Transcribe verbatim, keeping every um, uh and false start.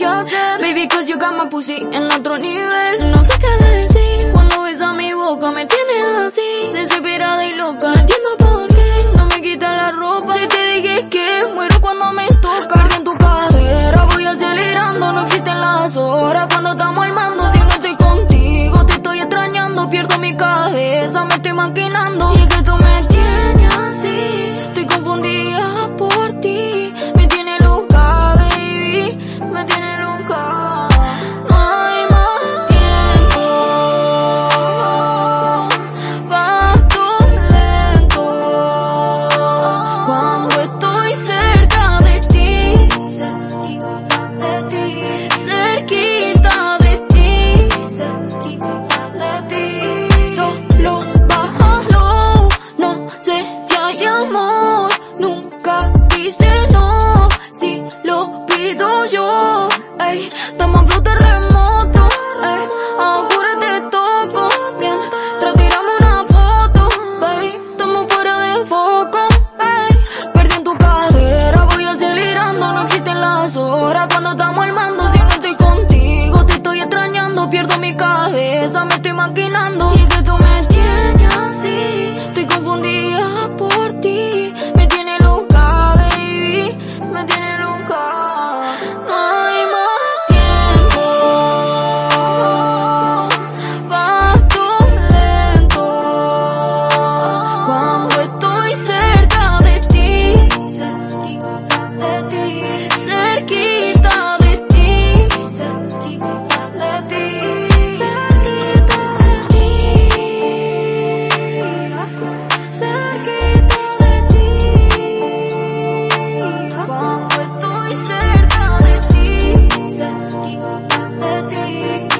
qué hacer. Baby, cause you got my pussy en otro nivel. No sé qué decir, cuando besa mi boca me tienes así, desesperada y loca, no entiendo por qué. No me quita la ropa, si te dije que muero cuando me toca. Perdí en tu cadera, voy acelerando, no existen las horas cuando estamos al mando. Si no estoy contigo, te estoy extrañando, pierdo mi cabeza, me estoy maquinando. Y es que tú me tienes así, estoy confundida por ti, me tiene loca, baby, me tiene loca. No hay más tiempo, vas tú lento, cuando estoy cerca de ti, cerquita de ti, cerquita de ti, cerquita de ti. Solo bájalo, no sé si hay amor, nunca dice no, si lo pido yo. Ey, estamos en flow terremoto, ey, ahora te toco bien, tras tiramos una foto, ey, estamos fuera de foco, ey, perdí en tu cadera, voy acelerando, no existen las horas cuando estamos al mando. Si no estoy contigo, te estoy extrañando, pierdo mi cabeza, me estoy maquinando. Y es que tú me tienes así, estoy confundida por ti, me tiene loca, baby, me tiene loca. No hay más tiempo, vas tú lento, cuando estoy cerca de ti, cerquita de ti, cerquita de ti, cerquita de ti, cerquita de ti, cerquita de ti, cuando estoy cerca de ti, cerquita de ti.